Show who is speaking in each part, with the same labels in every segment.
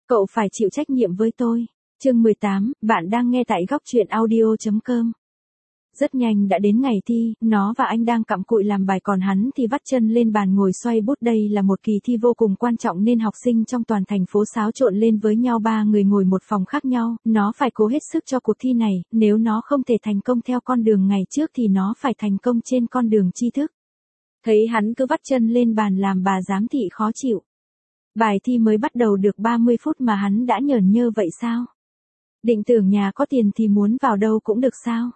Speaker 1: Cậu phải chịu trách nhiệm với tôi. Chương 18, bạn đang nghe tại góc truyện audio.com. Rất nhanh đã đến ngày thi, nó và anh đang cặm cụi làm bài còn hắn thì vắt chân lên bàn ngồi xoay bút. Đây là một kỳ thi vô cùng quan trọng nên học sinh trong toàn thành phố xáo trộn lên với nhau, 3 người ngồi một phòng khác nhau, nó phải cố hết sức cho cuộc thi này, nếu nó không thể thành công theo con đường ngày trước thì nó phải thành công trên con đường tri thức. Thấy hắn cứ vắt chân lên bàn làm, bà giám thị khó chịu. Bài thi mới bắt đầu được 30 phút mà hắn đã nhởn nhơ vậy sao? Định tưởng nhà có tiền thì muốn vào đâu cũng được sao?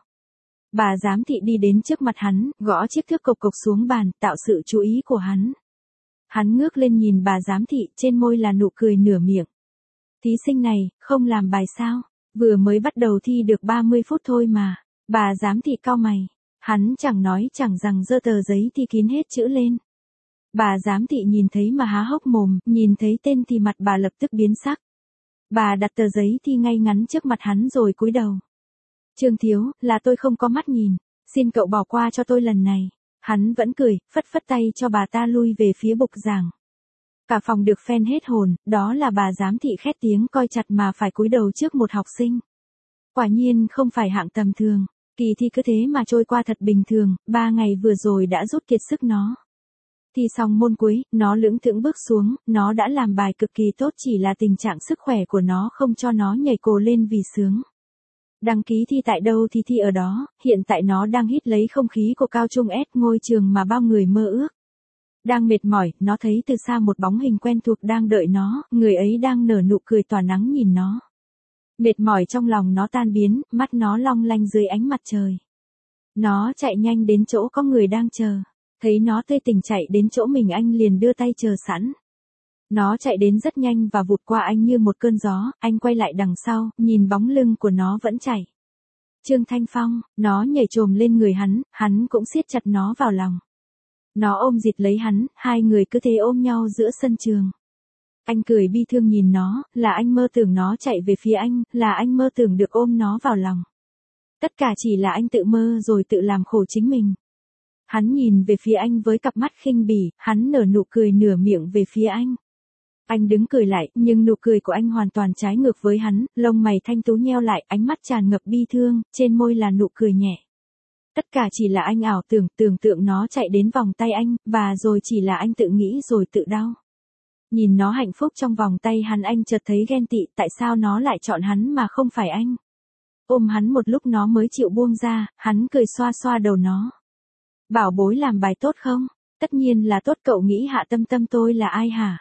Speaker 1: Bà giám thị đi đến trước mặt hắn, gõ chiếc thước cộc cộc xuống bàn, tạo sự chú ý của hắn. Hắn ngước lên nhìn bà giám thị, trên môi là nụ cười nửa miệng. Thí sinh này, không làm bài sao? Vừa mới bắt đầu thi được 30 phút thôi mà. Bà giám thị cau mày. Hắn chẳng nói chẳng rằng giơ tờ giấy thi kín hết chữ lên. Bà giám thị nhìn thấy mà há hốc mồm, nhìn thấy tên thì mặt bà lập tức biến sắc. Bà đặt tờ giấy thi ngay ngắn trước mặt hắn rồi cúi đầu. Trương Thiếu, là tôi không có mắt nhìn, xin cậu bỏ qua cho tôi lần này. Hắn vẫn cười, phất phất tay cho bà ta lui về phía bục giảng. Cả phòng được phen hết hồn, đó là bà giám thị khét tiếng coi chặt mà phải cúi đầu trước một học sinh. Quả nhiên không phải hạng tầm thường, kỳ thi cứ thế mà trôi qua thật bình thường, 3 ngày vừa rồi đã rút kiệt sức nó. Thi xong môn cuối, nó lững thững bước xuống, nó đã làm bài cực kỳ tốt, chỉ là tình trạng sức khỏe của nó không cho nó nhảy cồ lên vì sướng. Đăng ký thi tại đâu thì thi ở đó, hiện tại nó đang hít lấy không khí của cao trung S, ngôi trường mà bao người mơ ước. Đang mệt mỏi, nó thấy từ xa một bóng hình quen thuộc đang đợi nó, người ấy đang nở nụ cười tỏa nắng nhìn nó. Mệt mỏi trong lòng nó tan biến, mắt nó long lanh dưới ánh mặt trời. Nó chạy nhanh đến chỗ có người đang chờ. Thấy nó tươi tỉnh chạy đến chỗ mình, anh liền đưa tay chờ sẵn. Nó chạy đến rất nhanh và vụt qua anh như một cơn gió, anh quay lại đằng sau, nhìn bóng lưng của nó vẫn chạy. Trương Thanh Phong, nó nhảy chồm lên người hắn cũng siết chặt nó vào lòng. Nó ôm dịt lấy hắn, hai người cứ thế ôm nhau giữa sân trường. Anh cười bi thương nhìn nó, là anh mơ tưởng nó chạy về phía anh, là anh mơ tưởng được ôm nó vào lòng. Tất cả chỉ là anh tự mơ rồi tự làm khổ chính mình. Hắn nhìn về phía anh với cặp mắt khinh bỉ, hắn nở nụ cười nửa miệng về phía anh. Anh đứng cười lại, nhưng nụ cười của anh hoàn toàn trái ngược với hắn, lông mày thanh tú nheo lại, ánh mắt tràn ngập bi thương, trên môi là nụ cười nhẹ. Tất cả chỉ là anh ảo tưởng tượng nó chạy đến vòng tay anh, và rồi chỉ là anh tự nghĩ rồi tự đau. Nhìn nó hạnh phúc trong vòng tay hắn, anh chợt thấy ghen tị, tại sao nó lại chọn hắn mà không phải anh. Ôm hắn một lúc nó mới chịu buông ra, hắn cười xoa xoa đầu nó. Bảo bối làm bài tốt không? Tất nhiên là tốt, cậu nghĩ Hạ Tâm Tâm tôi là ai hả?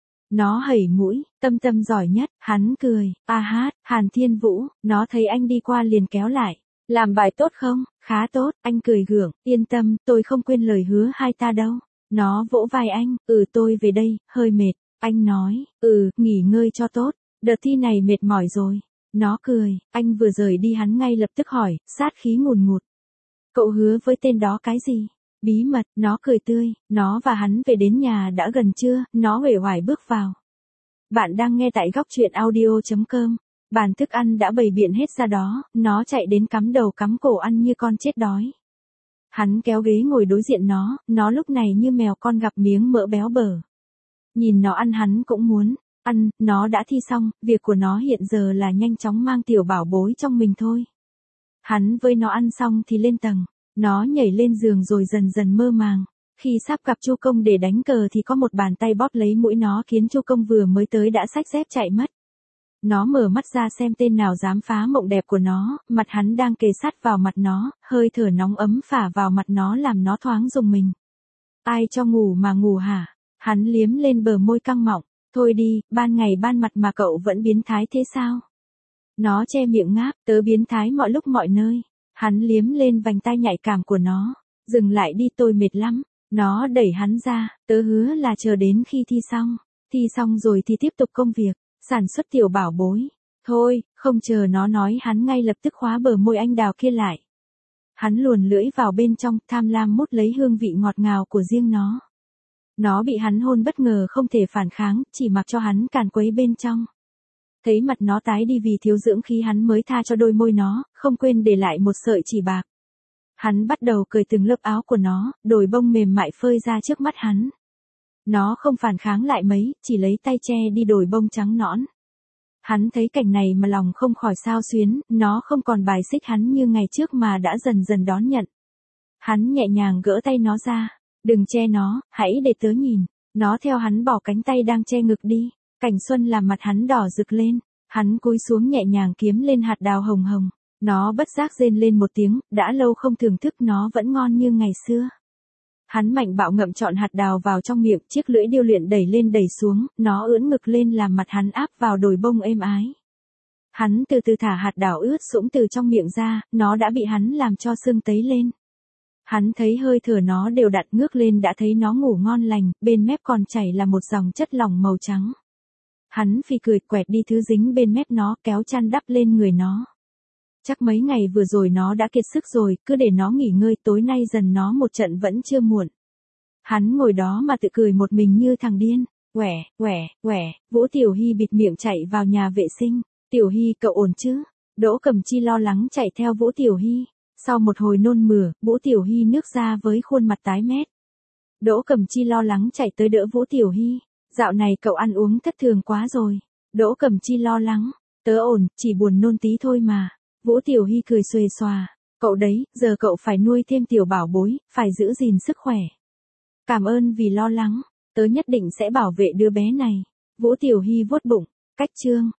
Speaker 1: Nó hẩy mũi, Tâm Tâm giỏi nhất, hắn cười, hát, Hàn Thiên Vũ, nó thấy anh đi qua liền kéo lại. Làm bài tốt không? Khá tốt, anh cười gượng, yên tâm, tôi không quên lời hứa hai ta đâu. Nó vỗ vai anh, tôi về đây, hơi mệt. Anh nói, nghỉ ngơi cho tốt, đợt thi này mệt mỏi rồi. Nó cười, anh vừa rời đi hắn ngay lập tức hỏi, sát khí ngùn ngụt. Cậu hứa với tên đó cái gì? Bí mật, nó cười tươi, nó và hắn về đến nhà đã gần trưa, nó uể oải bước vào. Bạn đang nghe tại góc truyện audio.com. Bàn thức ăn đã bày biện hết ra đó, nó chạy đến cắm đầu cắm cổ ăn như con chết đói. Hắn kéo ghế ngồi đối diện nó lúc này như mèo con gặp miếng mỡ béo bở. Nhìn nó ăn hắn cũng muốn ăn, nó đã thi xong, việc của nó hiện giờ là nhanh chóng mang tiểu bảo bối trong mình thôi. Hắn với nó ăn xong thì lên tầng, nó nhảy lên giường rồi dần dần mơ màng. Khi sắp gặp Chu Công để đánh cờ thì có một bàn tay bóp lấy mũi nó khiến Chu Công vừa mới tới đã xách dép chạy mất. Nó mở mắt ra xem tên nào dám phá mộng đẹp của nó, mặt hắn đang kề sát vào mặt nó, hơi thở nóng ấm phả vào mặt nó làm nó thoáng rùng mình. Ai cho ngủ mà ngủ hả? Hắn liếm lên bờ môi căng mọng, thôi đi, ban ngày ban mặt mà cậu vẫn biến thái thế sao? Nó che miệng ngáp, tớ biến thái mọi lúc mọi nơi. Hắn liếm lên vành tai nhạy cảm của nó, dừng lại đi, tôi mệt lắm. Nó đẩy hắn ra, tớ hứa là chờ đến khi thi xong rồi thì tiếp tục công việc, sản xuất tiểu bảo bối. Thôi, không chờ nó nói hắn ngay lập tức khóa bờ môi anh đào kia lại. Hắn luồn lưỡi vào bên trong, tham lam mút lấy hương vị ngọt ngào của riêng nó. Nó bị hắn hôn bất ngờ không thể phản kháng, chỉ mặc cho hắn càn quấy bên trong. Thấy mặt nó tái đi vì thiếu dưỡng khí hắn mới tha cho đôi môi nó, không quên để lại một sợi chỉ bạc. Hắn bắt đầu cởi từng lớp áo của nó, đồi bông mềm mại phơi ra trước mắt hắn. Nó không phản kháng lại mấy, chỉ lấy tay che đi đồi bông trắng nõn. Hắn thấy cảnh này mà lòng không khỏi xao xuyến, nó không còn bài xích hắn như ngày trước mà đã dần dần đón nhận. Hắn nhẹ nhàng gỡ tay nó ra, đừng che nó, hãy để tớ nhìn. Nó theo hắn bỏ cánh tay đang che ngực đi, cảnh xuân làm mặt hắn đỏ rực lên, hắn cúi xuống nhẹ nhàng kiếm lên hạt đào hồng hồng. Nó bất giác rên lên một tiếng, đã lâu không thưởng thức nó vẫn ngon như ngày xưa. Hắn mạnh bạo ngậm trọn hạt đào vào trong miệng, chiếc lưỡi điêu luyện đẩy lên đẩy xuống, nó ưỡn ngực lên làm mặt hắn áp vào đồi bông êm ái. Hắn từ từ thả hạt đào ướt sũng từ trong miệng ra, nó đã bị hắn làm cho sưng tấy lên. Hắn thấy hơi thở nó đều đặn ngước lên đã thấy nó ngủ ngon lành, bên mép còn chảy là một dòng chất lỏng màu trắng. Hắn phì cười quẹt đi thứ dính bên mép nó, kéo chăn đắp lên người nó. Chắc mấy ngày vừa rồi nó đã kiệt sức rồi, cứ để nó nghỉ ngơi, tối nay dần nó một trận vẫn chưa muộn. Hắn ngồi đó mà tự cười một mình như thằng điên. Quẻ, Vũ Tiểu Hy bịt miệng chạy vào nhà vệ sinh. Tiểu Hy cậu ổn chứ? Đỗ Cẩm Chi lo lắng chạy theo Vũ Tiểu Hy. Sau một hồi nôn mửa, Vũ Tiểu Hy nước ra với khuôn mặt tái mét. Đỗ Cẩm Chi lo lắng chạy tới đỡ Vũ Tiểu Hy. Dạo này cậu ăn uống thất thường quá rồi. Đỗ Cẩm Chi lo lắng. Tớ ổn, chỉ buồn nôn tí thôi mà. Vũ Tiểu Hy cười xuề xòa. Cậu đấy, giờ cậu phải nuôi thêm tiểu bảo bối, phải giữ gìn sức khỏe. Cảm ơn vì lo lắng. Tớ nhất định sẽ bảo vệ đứa bé này. Vũ Tiểu Hy vuốt bụng. Cách chương.